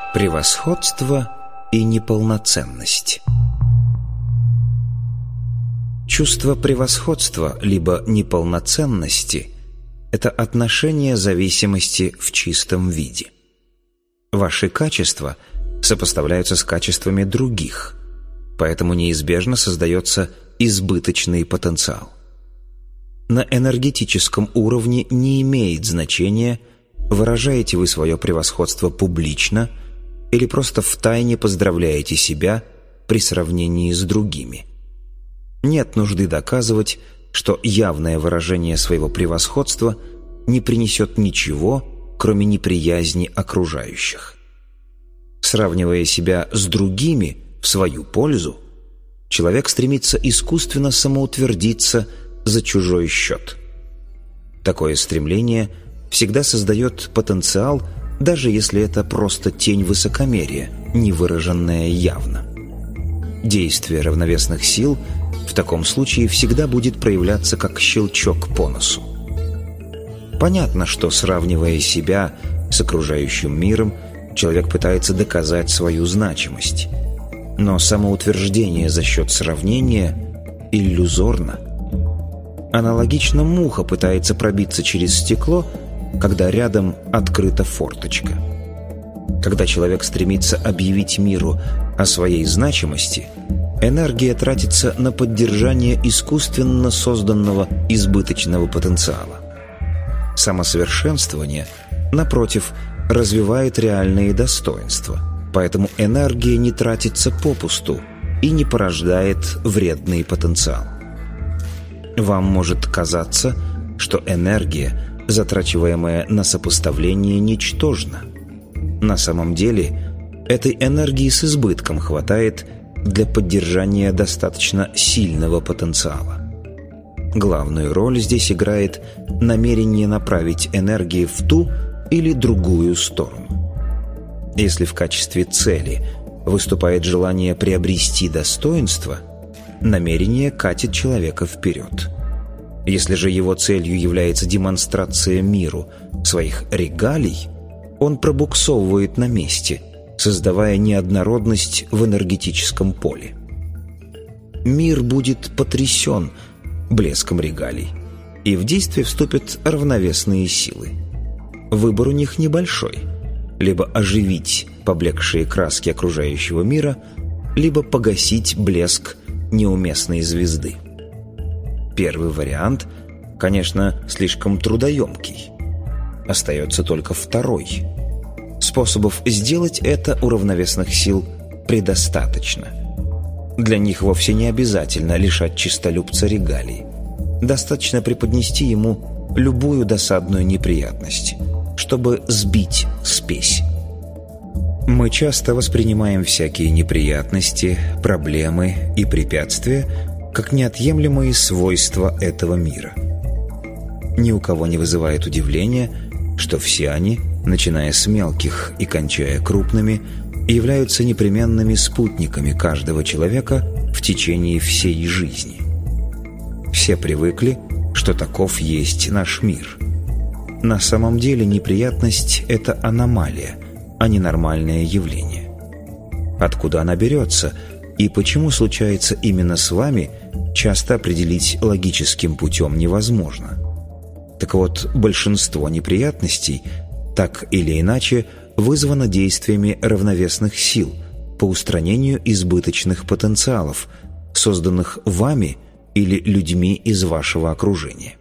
Превосходство и неполноценность. Чувство превосходства либо неполноценности – это отношение зависимости в чистом виде. Ваши качества сопоставляются с качествами других, поэтому неизбежно создается избыточный потенциал. На энергетическом уровне не имеет значения, выражаете вы свое превосходство публично или просто втайне поздравляете себя при сравнении с другими. Нет нужды доказывать, что явное выражение своего превосходства не принесет ничего, кроме неприязни окружающих. Сравнивая себя с другими в свою пользу, человек стремится искусственно самоутвердиться за чужой счет. Такое стремление всегда создает потенциал, даже если это просто тень высокомерия, не выраженная явно. Действие равновесных сил в таком случае всегда будет проявляться как щелчок по носу. Понятно, что, сравнивая себя с окружающим миром, человек пытается доказать свою значимость. Но самоутверждение за счет сравнения иллюзорно. Аналогично муха пытается пробиться через стекло, когда рядом открыта форточка. Когда человек стремится объявить миру о своей значимости, энергия тратится на поддержание искусственно созданного избыточного потенциала. Самосовершенствование, напротив, развивает реальные достоинства, поэтому энергия не тратится попусту и не порождает вредный потенциал. Вам может казаться, что энергия, затрачиваемая на сопоставление, ничтожна. На самом деле, этой энергии с избытком хватает для поддержания достаточно сильного потенциала. Главную роль здесь играет намерение направить энергии в ту или другую сторону. Если в качестве цели выступает желание приобрести достоинство, намерение катит человека вперед. Если же его целью является демонстрация миру своих регалий, он пробуксовывает на месте, создавая неоднородность в энергетическом поле. Мир будет потрясен блеском регалий, и в действие вступят равновесные силы. Выбор у них небольшой: либо оживить поблекшие краски окружающего мира, либо погасить блеск неуместной звезды. Первый вариант, конечно, слишком трудоемкий. Остается только второй. Способов сделать это у равновесных сил предостаточно. Для них вовсе не обязательно лишать чистолюбца регалий. Достаточно преподнести ему любую досадную неприятность, чтобы сбить спесь. Мы часто воспринимаем всякие неприятности, проблемы и препятствия как неотъемлемые свойства этого мира. Ни у кого не вызывает удивления, что все они, начиная с мелких и кончая крупными, являются непременными спутниками каждого человека в течение всей жизни. Все привыкли, что таков есть наш мир. На самом деле неприятность – это аномалия, а не нормальное явление. Откуда она берется и почему случается именно с вами, часто определить логическим путем невозможно. Так вот, большинство неприятностей так или иначе вызвано действиями равновесных сил по устранению избыточных потенциалов, созданных вами или людьми из вашего окружения.